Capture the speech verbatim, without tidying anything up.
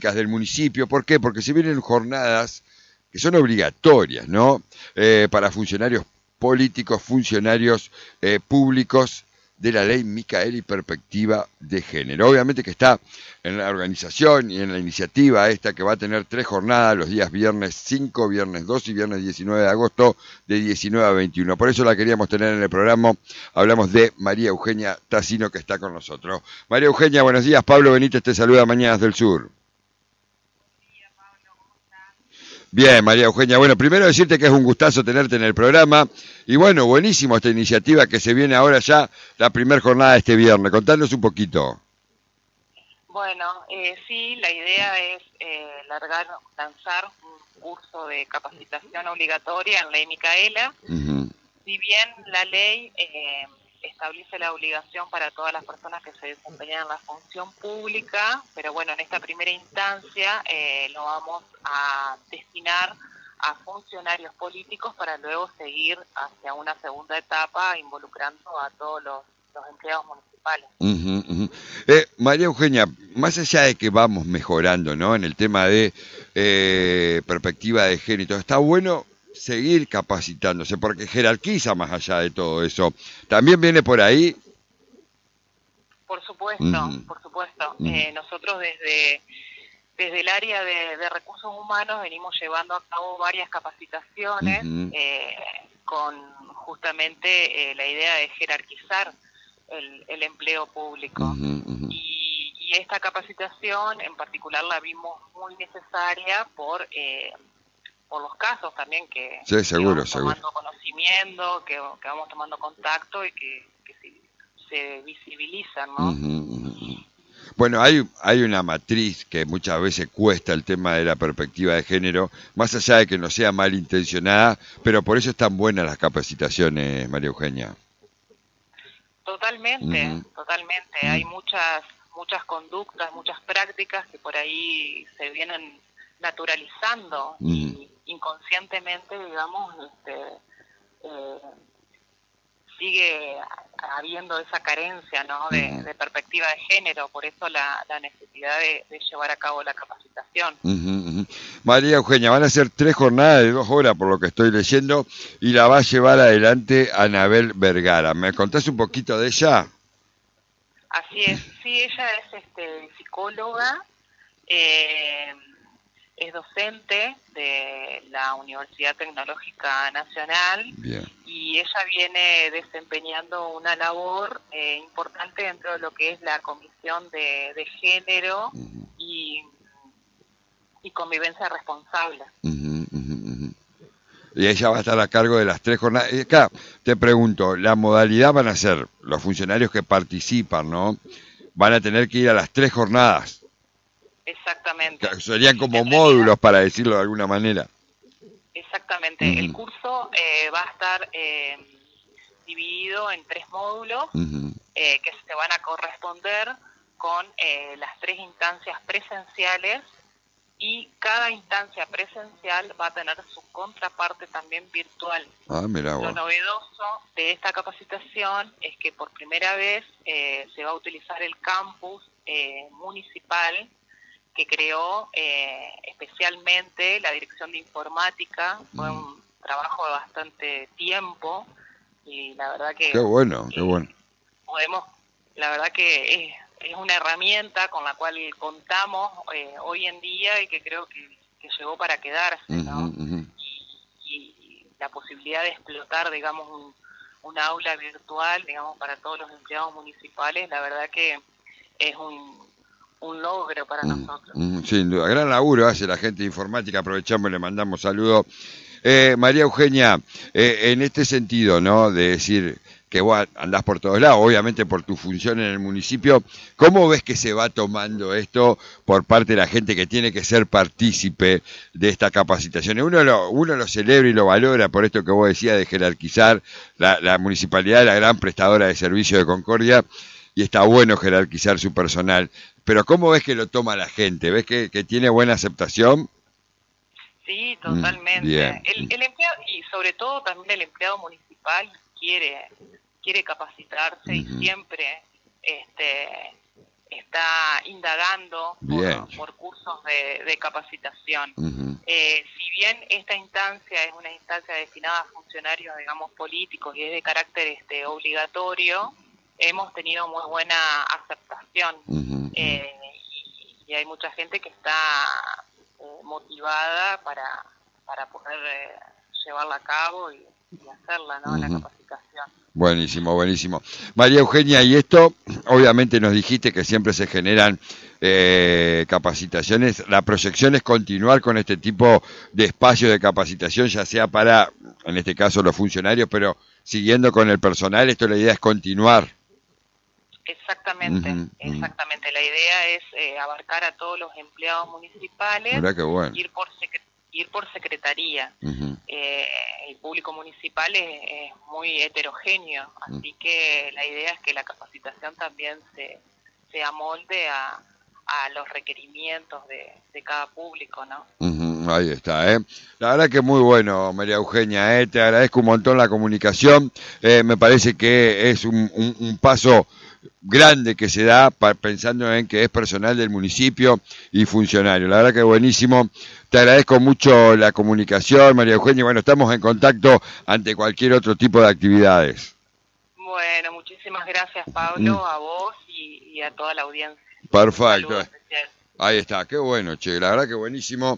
del municipio. ¿Por qué? Porque se vienen jornadas que son obligatorias, ¿no? Eh, para funcionarios políticos, funcionarios eh, públicos de la ley Micaela y perspectiva de género. Obviamente que está en la organización y en la iniciativa esta que va a tener tres jornadas los días viernes cinco, viernes dos y viernes diecinueve de agosto de diecinueve a veintiuno. Por eso la queríamos tener en el programa. Hablamos de María Eugenia Tassino que está con nosotros. María Eugenia, buenos días. Pablo Benítez te saluda, Mañanas del Sur. Bien, María Eugenia. Bueno, primero decirte que es un gustazo tenerte en el programa. Y bueno, buenísimo esta iniciativa que se viene ahora ya, la primera jornada de este viernes. Contanos un poquito. Bueno, eh, sí, la idea es eh, largar, lanzar un curso de capacitación obligatoria en ley Micaela. Uh-huh. Si bien la ley eh, establece la obligación para todas las personas que se desempeñan en la función pública, pero bueno, en esta primera instancia eh, lo vamos a destinar a funcionarios políticos para luego seguir hacia una segunda etapa involucrando a todos los, los empleados municipales. Uh-huh, uh-huh. Eh, María Eugenia, más allá de que vamos mejorando, ¿no?, en el tema de eh, perspectiva de género, está bueno seguir capacitándose porque jerarquiza más allá de todo eso. ¿También viene por ahí? Por supuesto, uh-huh. por supuesto. Uh-huh. Eh, nosotros desde desde el área de, de recursos humanos venimos llevando a cabo varias capacitaciones uh-huh. eh, con justamente eh, la idea de jerarquizar el, el empleo público. Uh-huh, uh-huh. Y, y esta capacitación en particular la vimos muy necesaria por eh, por los casos también que, sí, seguro, que vamos seguro. tomando conocimiento, que, que vamos tomando contacto y que, que se, se visibilizan, ¿no? Uh-huh, uh-huh. Bueno, hay, hay una matriz que muchas veces cuesta el tema de la perspectiva de género, más allá de que no sea malintencionada, pero por eso están buenas las capacitaciones, María Eugenia. Totalmente, uh-huh. totalmente. Uh-huh. Hay muchas muchas conductas, muchas prácticas que por ahí se vienen naturalizando uh-huh. y inconscientemente, digamos, este, eh, sigue habiendo esa carencia, ¿no?, de, uh-huh. de perspectiva de género, por eso la, la necesidad de, de llevar a cabo la capacitación. Uh-huh, uh-huh. María Eugenia, van a ser tres jornadas de dos horas por lo que estoy leyendo y la va a llevar adelante Anabel Vergara. ¿Me contás un poquito de ella? Así es, sí, ella es este, psicóloga, eh, es docente de la Universidad Tecnológica Nacional. Bien. Y ella viene desempeñando una labor eh, importante dentro de lo que es la Comisión de, de Género uh-huh. y, y Convivencia Responsable. Uh-huh, uh-huh, uh-huh. Y ella va a estar a cargo de las tres jornadas. Acá te pregunto, la modalidad van a ser los funcionarios que participan, ¿no? Van a tener que ir a las tres jornadas. Exactamente. Serían como en módulos, realidad, para decirlo de alguna manera. Exactamente. Uh-huh. El curso eh, va a estar eh, dividido en tres módulos uh-huh. eh, que se van a corresponder con eh, las tres instancias presenciales y cada instancia presencial va a tener su contraparte también virtual. Ah, mira, Lo novedoso de esta capacitación es que por primera vez eh, se va a utilizar el campus eh, municipal que creó eh, especialmente la Dirección de Informática. Fue un trabajo de bastante tiempo y la verdad que... Qué bueno, qué bueno. Podemos, la verdad que es, es una herramienta con la cual contamos eh, hoy en día y que creo que, que llegó para quedarse, ¿no? Uh-huh, uh-huh. Y, y la posibilidad de explotar, digamos, un, un aula virtual, digamos, para todos los empleados municipales, la verdad que es un... un logro para mm, nosotros. Mm, sin duda, gran laburo hace la gente de informática, aprovechamos y le mandamos saludos. Eh, María Eugenia, eh, en este sentido, ¿no?, de decir que vos andás por todos lados, obviamente por tu función en el municipio, ¿cómo ves que se va tomando esto por parte de la gente que tiene que ser partícipe de esta capacitación? Uno lo, uno lo celebra y lo valora por esto que vos decías de jerarquizar la, la municipalidad, la gran prestadora de servicio de Concordia, y está bueno jerarquizar su personal. Pero ¿cómo ves que lo toma la gente? ¿Ves que, que tiene buena aceptación? Sí, totalmente. Mm, bien. El, el empleado, y sobre todo también el empleado municipal quiere quiere capacitarse uh-huh. y siempre este está indagando Bien. por, por cursos de, de capacitación. Uh-huh. Eh, si bien esta instancia es una instancia destinada a funcionarios, digamos, políticos y es de carácter este, obligatorio, hemos tenido muy buena aceptación. Uh-huh. eh, y, y hay mucha gente que está eh, motivada para, para poder eh, llevarla a cabo y, y hacerla, ¿no? Uh-huh. La capacitación. Buenísimo, buenísimo. María Eugenia, y esto, obviamente nos dijiste que siempre se generan eh, capacitaciones. La proyección es continuar con este tipo de espacios de capacitación, ya sea para, en este caso, los funcionarios, pero siguiendo con el personal, esto la idea es continuar. Exactamente, uh-huh, exactamente. Uh-huh. La idea es eh, abarcar a todos los empleados municipales, Mirá qué bueno. ir por secre- ir por secretaría. Uh-huh. Eh, el público municipal es, es muy heterogéneo, así uh-huh. que la idea es que la capacitación también se, se amolde a, a los requerimientos de, de cada público, ¿no? Uh-huh. Ahí está, ¿eh? La verdad que muy bueno, María Eugenia, ¿eh? Te agradezco un montón la comunicación, eh, me parece que es un, un, un paso grande que se da para, pensando en que es personal del municipio y funcionario. La verdad que buenísimo. Te agradezco mucho la comunicación, María Eugenia. Bueno, estamos en contacto ante cualquier otro tipo de actividades. Bueno, muchísimas gracias, Pablo, mm. a vos y, y a toda la audiencia. Perfecto. Ahí está, qué bueno, che. La verdad que buenísimo.